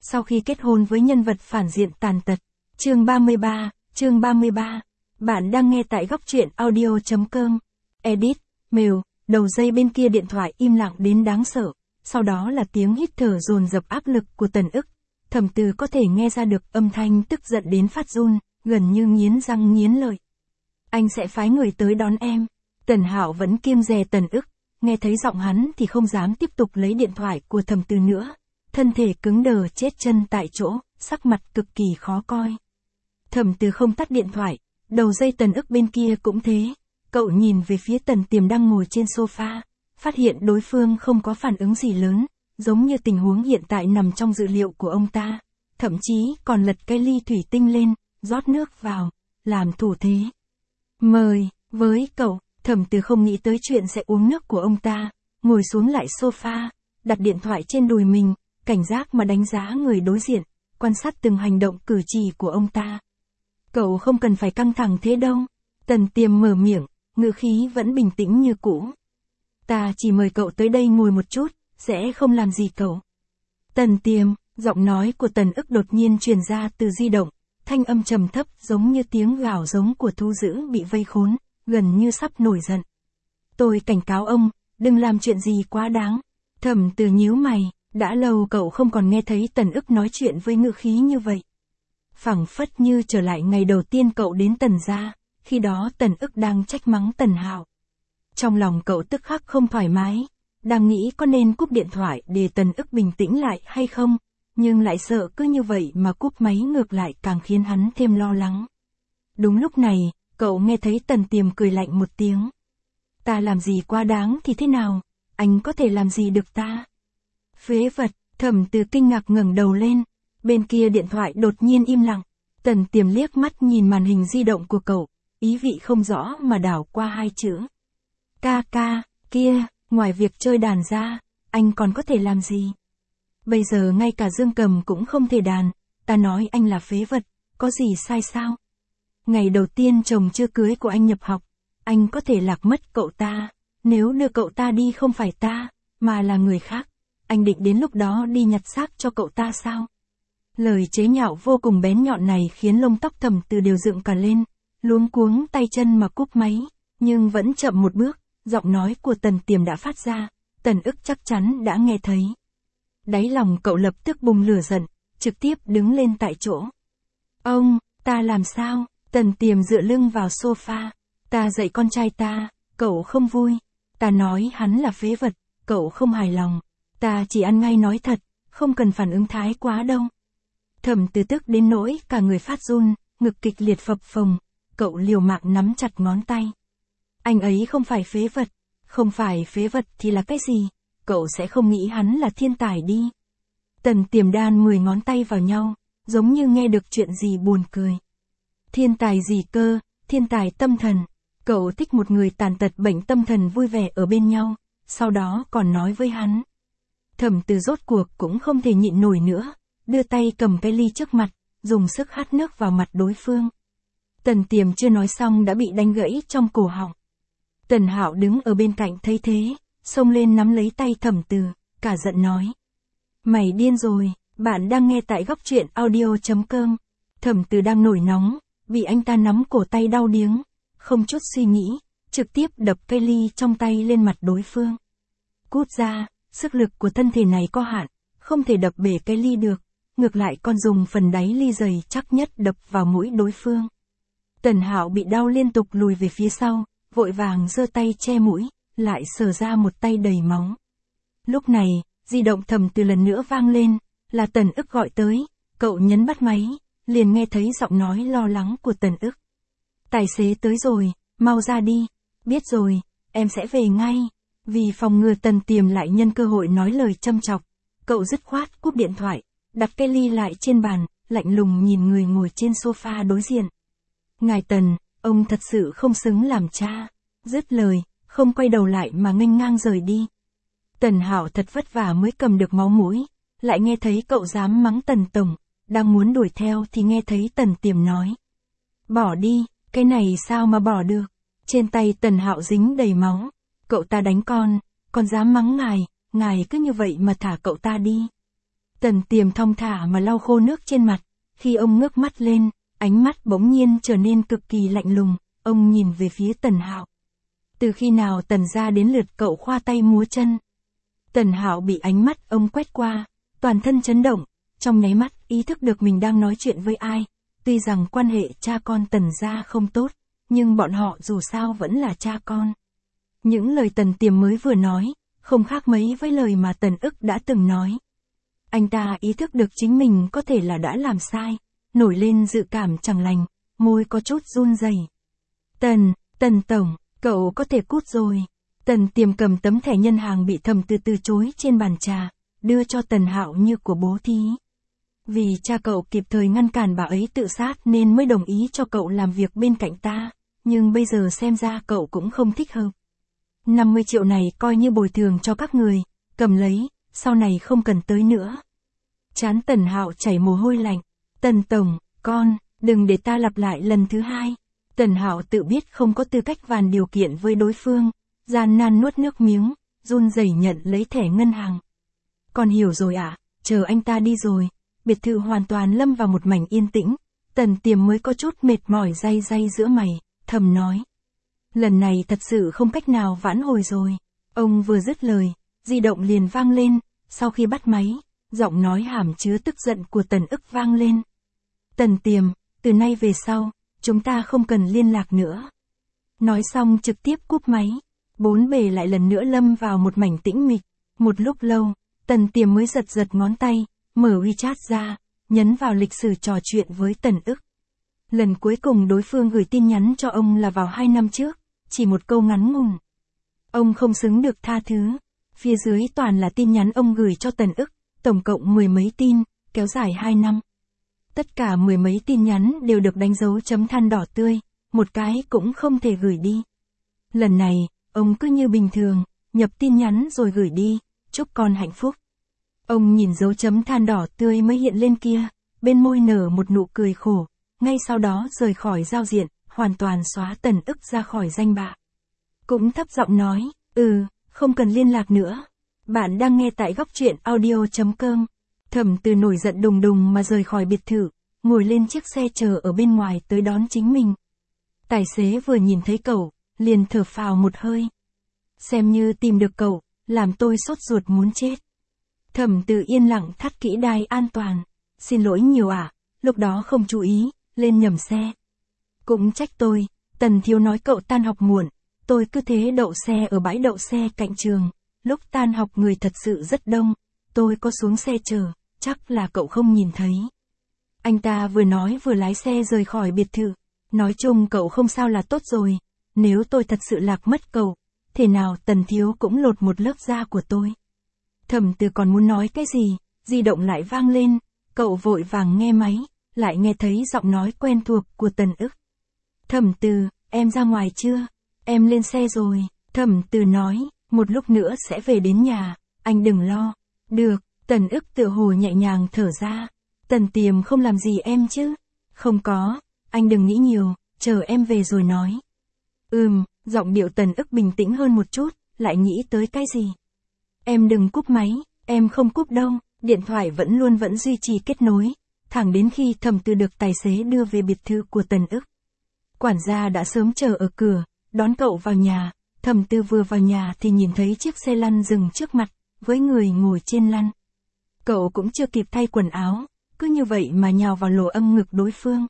sau khi kết hôn với nhân vật phản diện tàn tật. Chương 33. Bạn đang nghe tại góc truyện audio.com. Edit, mail, đầu dây bên kia điện thoại im lặng đến đáng sợ, sau đó là tiếng hít thở dồn dập áp lực của Tần Ức. Thẩm Từ có thể nghe ra được âm thanh tức giận đến phát run, gần như nghiến răng nghiến lợi. Anh sẽ phái người tới đón em. Tần Hạo vẫn kiêng dè Tần Ức, nghe thấy giọng hắn thì không dám tiếp tục lấy điện thoại của Thẩm Từ nữa. Thân thể cứng đờ chết chân tại chỗ, sắc mặt cực kỳ khó coi. Thẩm Từ không tắt điện thoại, đầu dây Tần Ức bên kia cũng thế. Cậu nhìn về phía Tần Tiềm đang ngồi trên sofa, phát hiện đối phương không có phản ứng gì lớn, giống như tình huống hiện tại nằm trong dự liệu của ông ta. Thậm chí còn lật cái ly thủy tinh lên, rót nước vào, làm thủ thế. Mời, với cậu, Thẩm Từ không nghĩ tới chuyện sẽ uống nước của ông ta, ngồi xuống lại sofa, đặt điện thoại trên đùi mình, cảnh giác mà đánh giá người đối diện, quan sát từng hành động cử chỉ của ông ta. Cậu không cần phải căng thẳng thế đâu. Tần Tiềm mở miệng, ngữ khí vẫn bình tĩnh như cũ. Ta chỉ mời cậu tới đây ngồi một chút, sẽ không làm gì cậu. Tần Tiềm, giọng nói của Tần Ức đột nhiên truyền ra từ di động, thanh âm trầm thấp giống như tiếng gào giống của thú dữ bị vây khốn, gần như sắp nổi giận. Tôi cảnh cáo ông, đừng làm chuyện gì quá đáng. Thẩm Từ nhíu mày, đã lâu cậu không còn nghe thấy Tần Ức nói chuyện với ngữ khí như vậy. Phảng phất như trở lại ngày đầu tiên cậu đến Tần gia, khi đó Tần Ức đang trách mắng Tần Hạo. Trong lòng cậu tức khắc không thoải mái, đang nghĩ có nên cúp điện thoại để Tần Ức bình tĩnh lại hay không, nhưng lại sợ cứ như vậy mà cúp máy ngược lại càng khiến hắn thêm lo lắng. Đúng lúc này, cậu nghe thấy Tần Tiềm cười lạnh một tiếng. Ta làm gì quá đáng thì thế nào, anh có thể làm gì được ta? Phế vật, Thẩm Từ kinh ngạc ngẩng đầu lên, bên kia điện thoại đột nhiên im lặng. Tần Tiềm liếc mắt nhìn màn hình di động của cậu, ý vị không rõ mà đảo qua hai chữ. Ca, kia, ngoài việc chơi đàn ra, anh còn có thể làm gì? Bây giờ ngay cả dương cầm cũng không thể đàn, ta nói anh là phế vật, có gì sai sao? Ngày đầu tiên chồng chưa cưới của anh nhập học, anh có thể lạc mất cậu ta, nếu đưa cậu ta đi không phải ta, mà là người khác, anh định đến lúc đó đi nhặt xác cho cậu ta sao? Lời chế nhạo vô cùng bén nhọn này khiến lông tóc Thẩm Từ đều dựng cả lên, luống cuống tay chân mà cúp máy, nhưng vẫn chậm một bước, giọng nói của Tần Tiềm đã phát ra, Tần Ức chắc chắn đã nghe thấy. Đáy lòng cậu lập tức bùng lửa giận, trực tiếp đứng lên tại chỗ. Ông, ta làm sao? Tần Tiềm dựa lưng vào sofa. Ta dạy con trai ta, cậu không vui. Ta nói hắn là phế vật, cậu không hài lòng. Ta chỉ ăn ngay nói thật, không cần phản ứng thái quá đâu. Thẩm Từ tức đến nỗi cả người phát run, ngực kịch liệt phập phồng, cậu liều mạng nắm chặt ngón tay. Anh ấy không phải phế vật, không phải phế vật thì là cái gì? Cậu sẽ không nghĩ hắn là thiên tài đi. Tần Tiềm đan 10 ngón tay vào nhau, giống như nghe được chuyện gì buồn cười. Thiên tài gì cơ, thiên tài tâm thần. Cậu thích một người tàn tật bệnh tâm thần vui vẻ ở bên nhau, sau đó còn nói với hắn. Thẩm Từ rốt cuộc cũng không thể nhịn nổi nữa, đưa tay cầm cái ly trước mặt, dùng sức hắt nước vào mặt đối phương. Tần Tiềm chưa nói xong đã bị đánh gãy trong cổ họng. Tần Hạo đứng ở bên cạnh thấy thế, xông lên nắm lấy tay Thẩm Từ, cả giận nói. Mày điên rồi, bạn đang nghe tại góc truyện audio.com. Thẩm Từ đang nổi nóng, bị anh ta nắm cổ tay đau điếng, không chút suy nghĩ, trực tiếp đập cây ly trong tay lên mặt đối phương. Cút ra, sức lực của thân thể này có hạn, không thể đập bể cây ly được, ngược lại còn dùng phần đáy ly dày chắc nhất đập vào mũi đối phương. Tần Hạo bị đau liên tục lùi về phía sau, vội vàng giơ tay che mũi, lại sờ ra một tay đầy máu. Lúc này, di động Thẩm Từ lần nữa vang lên, là Tần Ức gọi tới, cậu nhấn bắt máy, liền nghe thấy giọng nói lo lắng của Tần Ức. Tài xế tới rồi, mau ra đi, biết rồi, em sẽ về ngay. Vì phòng ngừa Tần Tiềm lại nhân cơ hội nói lời châm chọc, cậu dứt khoát cúp điện thoại, đặt cái ly lại trên bàn, lạnh lùng nhìn người ngồi trên sofa đối diện. Ngài Tần, ông thật sự không xứng làm cha. Dứt lời, không quay đầu lại mà nghênh ngang rời đi. Tần Hạo thật vất vả mới cầm được máu mũi, lại nghe thấy cậu dám mắng Tần Tổng, đang muốn đuổi theo thì nghe thấy Tần Tiềm nói. Bỏ đi, cái này sao mà bỏ được? Trên tay Tần Hạo dính đầy máu. Cậu ta đánh con dám mắng ngài cứ như vậy mà thả cậu ta đi. Tần Tiềm thong thả mà lau khô nước trên mặt, khi ông ngước mắt lên, ánh mắt bỗng nhiên trở nên cực kỳ lạnh lùng, ông nhìn về phía Tần Hạo. Từ khi nào Tần gia đến lượt cậu khoa tay múa chân? Tần Hạo bị ánh mắt ông quét qua, toàn thân chấn động, trong nháy mắt ý thức được mình đang nói chuyện với ai. Tuy rằng quan hệ cha con Tần gia không tốt, nhưng bọn họ dù sao vẫn là cha con. Những lời Tần Tiềm mới vừa nói, không khác mấy với lời mà Tần Ức đã từng nói. Anh ta ý thức được chính mình có thể là đã làm sai, nổi lên dự cảm chẳng lành, môi có chút run rẩy. Tần Tổng, cậu có thể cút rồi. Tần Tiềm cầm tấm thẻ ngân hàng bị Thẩm Từ từ chối trên bàn trà, đưa cho Tần Hạo như của bố thí. Vì cha cậu kịp thời ngăn cản bà ấy tự sát nên mới đồng ý cho cậu làm việc bên cạnh ta, nhưng bây giờ xem ra cậu cũng không thích hợp. 50 triệu này coi như bồi thường cho các người, cầm lấy, sau này không cần tới nữa. Trán Tần Hạo chảy mồ hôi lạnh. Tần Tổng, đừng để ta lặp lại lần thứ hai. Tần Hạo tự biết không có tư cách bàn điều kiện với đối phương, gian nan nuốt nước miếng, run rẩy nhận lấy thẻ ngân hàng. Con hiểu rồi ạ, chờ anh ta đi rồi, biệt thự hoàn toàn lâm vào một mảnh yên tĩnh, Tần Tiềm mới có chút mệt mỏi day giữa mày, thầm nói. Lần này thật sự không cách nào vãn hồi rồi. Ông vừa dứt lời, di động liền vang lên, sau khi bắt máy, giọng nói hàm chứa tức giận của Tần Ức vang lên. Tần Tiềm, từ nay về sau, chúng ta không cần liên lạc nữa. Nói xong trực tiếp cúp máy, bốn bề lại lần nữa lâm vào một mảnh tĩnh mịch. Một lúc lâu, Tần Tiềm mới giật ngón tay, mở WeChat ra, nhấn vào lịch sử trò chuyện với Tần Ức. Lần cuối cùng đối phương gửi tin nhắn cho ông là vào 2 năm trước, chỉ một câu ngắn ngủn. Ông không xứng được tha thứ. Phía dưới toàn là tin nhắn ông gửi cho Tần Ức, tổng cộng 10 mấy tin, kéo dài 2 năm. Tất cả 10 mấy tin nhắn đều được đánh dấu chấm than đỏ tươi, một cái cũng không thể gửi đi. Lần này, ông cứ như bình thường, nhập tin nhắn rồi gửi đi, chúc con hạnh phúc. Ông nhìn dấu chấm than đỏ tươi mới hiện lên kia, bên môi nở một nụ cười khổ, ngay sau đó rời khỏi giao diện, hoàn toàn xóa Tần Ức ra khỏi danh bạ. Cũng thấp giọng nói, không cần liên lạc nữa. Bạn đang nghe tại góc truyện audio.com. Thẩm Từ nổi giận đùng đùng mà rời khỏi biệt thự, ngồi lên chiếc xe chờ ở bên ngoài tới đón chính mình. Tài xế vừa nhìn thấy cậu, liền thở phào một hơi. Xem như tìm được cậu, làm tôi sốt ruột muốn chết. Thẩm Từ yên lặng thắt kỹ đai an toàn. Xin lỗi nhiều ạ, lúc đó không chú ý, lên nhầm xe. Cũng trách tôi, Tần thiếu nói cậu tan học muộn, tôi cứ thế đậu xe ở bãi đậu xe cạnh trường. Lúc tan học người thật sự rất đông, tôi có xuống xe chờ, chắc là cậu không nhìn thấy. Anh ta vừa nói vừa lái xe rời khỏi biệt thự. Nói chung cậu không sao là tốt rồi, nếu tôi thật sự lạc mất cậu, thế nào Tần thiếu cũng lột một lớp da của tôi. Thẩm Từ còn muốn nói cái gì, di động lại vang lên, cậu vội vàng nghe máy, lại nghe thấy giọng nói quen thuộc của Tần Ức. Thẩm Từ, em ra ngoài chưa? Em lên xe rồi. Thẩm Từ nói, một lúc nữa sẽ về đến nhà, anh đừng lo. Được, Tần Ức tựa hồ nhẹ nhàng thở ra. Tần Tiềm không làm gì em chứ? Không có, anh đừng nghĩ nhiều, chờ em về rồi nói. Giọng điệu Tần Ức bình tĩnh hơn một chút, lại nghĩ tới cái gì? Em đừng cúp máy, em không cúp đâu. Điện thoại vẫn duy trì kết nối, thẳng đến khi Thẩm Từ được tài xế đưa về biệt thự của Tần Ức. Quản gia đã sớm chờ ở cửa, đón cậu vào nhà. Thẩm Từ vừa vào nhà thì nhìn thấy chiếc xe lăn dừng trước mặt, với người ngồi trên lăn. Cậu cũng chưa kịp thay quần áo, cứ như vậy mà nhào vào lỗ âm ngực đối phương.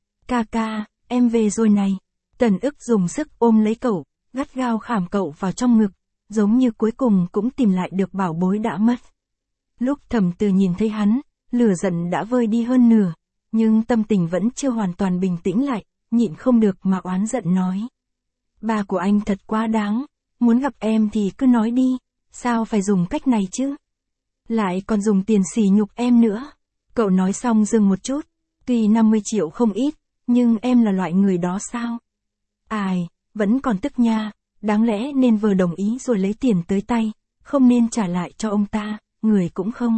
Ca, em về rồi này. Tần Ức dùng sức ôm lấy cậu, gắt gao khảm cậu vào trong ngực, giống như cuối cùng cũng tìm lại được bảo bối đã mất. Lúc Thẩm Từ nhìn thấy hắn, lửa giận đã vơi đi hơn nửa, nhưng tâm tình vẫn chưa hoàn toàn bình tĩnh lại, nhịn không được mà oán giận nói. Ba của anh thật quá đáng, muốn gặp em thì cứ nói đi, sao phải dùng cách này chứ? Lại còn dùng tiền sỉ nhục em nữa. Cậu nói xong dừng một chút, tuy 50 triệu không ít, nhưng em là loại người đó sao? Ai, vẫn còn tức nha, đáng lẽ nên vừa đồng ý rồi lấy tiền tới tay, không nên trả lại cho ông ta, người cũng không.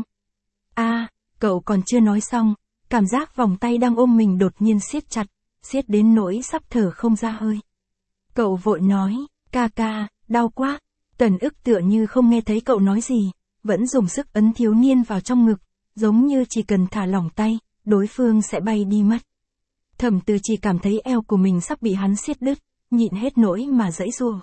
Cậu còn chưa nói xong, cảm giác vòng tay đang ôm mình đột nhiên siết chặt, siết đến nỗi sắp thở không ra hơi. Cậu vội nói, ca, đau quá. Tần Ức tựa như không nghe thấy cậu nói gì, vẫn dùng sức ấn thiếu niên vào trong ngực, giống như chỉ cần thả lỏng tay, đối phương sẽ bay đi mất. Thẩm Từ chỉ cảm thấy eo của mình sắp bị hắn siết đứt, nhịn hết nỗi mà giãy giụa.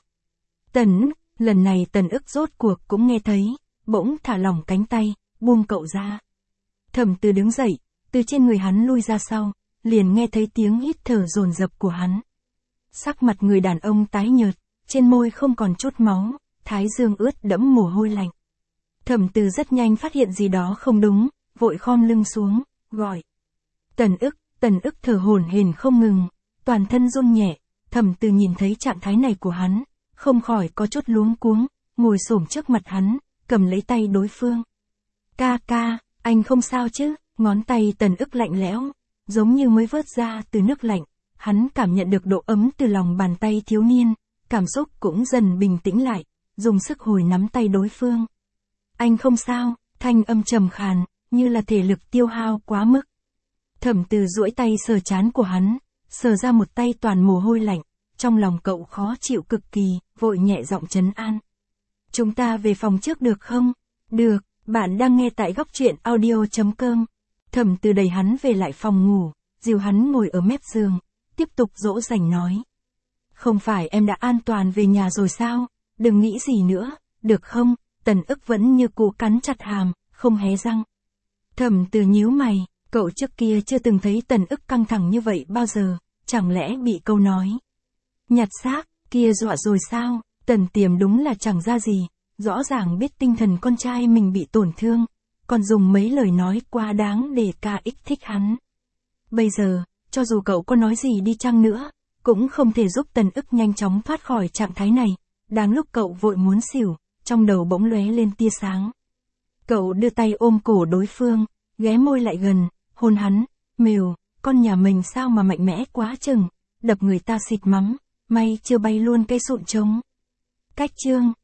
Lần này Tần Ức rốt cuộc cũng nghe thấy, bỗng thả lỏng cánh tay, buông cậu ra. Thẩm Từ đứng dậy, từ trên người hắn lui ra sau, liền nghe thấy tiếng hít thở dồn dập của hắn. Sắc mặt người đàn ông tái nhợt, trên môi không còn chút máu, thái dương ướt đẫm mồ hôi lạnh. Thẩm Từ rất nhanh phát hiện gì đó không đúng, vội khom lưng xuống, gọi. Tần Ức thở hổn hển không ngừng, toàn thân run nhẹ. Thẩm Từ nhìn thấy trạng thái này của hắn, không khỏi có chút luống cuống, ngồi xổm trước mặt hắn, cầm lấy tay đối phương. Ca, anh không sao chứ? Ngón tay Tần Ức lạnh lẽo, giống như mới vớt ra từ nước lạnh. Hắn cảm nhận được độ ấm từ lòng bàn tay thiếu niên, cảm xúc cũng dần bình tĩnh lại, dùng sức hồi nắm tay đối phương. Anh không sao, thanh âm trầm khàn, như là thể lực tiêu hao quá mức. Thẩm Từ duỗi tay sờ trán của hắn, sờ ra một tay toàn mồ hôi lạnh, trong lòng cậu khó chịu cực kỳ, vội nhẹ giọng trấn an. Chúng ta về phòng trước được không? Được, bạn đang nghe tại góc truyện audio.com. Thẩm Từ đẩy hắn về lại phòng ngủ, dìu hắn ngồi ở mép giường, tiếp tục dỗ dành nói. Không phải em đã an toàn về nhà rồi sao? Đừng nghĩ gì nữa, được không? Tần Ức vẫn như cũ cắn chặt hàm, không hé răng. Thẩm Từ nhíu mày, cậu trước kia chưa từng thấy Tần Ức căng thẳng như vậy bao giờ, chẳng lẽ bị câu nói nhặt xác kia dọa rồi sao? Tần Tiềm đúng là chẳng ra gì, rõ ràng biết tinh thần con trai mình bị tổn thương, còn dùng mấy lời nói quá đáng để kích thích hắn. Bây giờ, cho dù cậu có nói gì đi chăng nữa, cũng không thể giúp Tần Ức nhanh chóng thoát khỏi trạng thái này. Đáng lúc cậu vội muốn xỉu, trong đầu bỗng lóe lên tia sáng. Cậu đưa tay ôm cổ đối phương, ghé môi lại gần, hôn hắn. Mèo, con nhà mình sao mà mạnh mẽ quá chừng, đập người ta xịt mắm, may chưa bay luôn cây sụn trống. Cách chương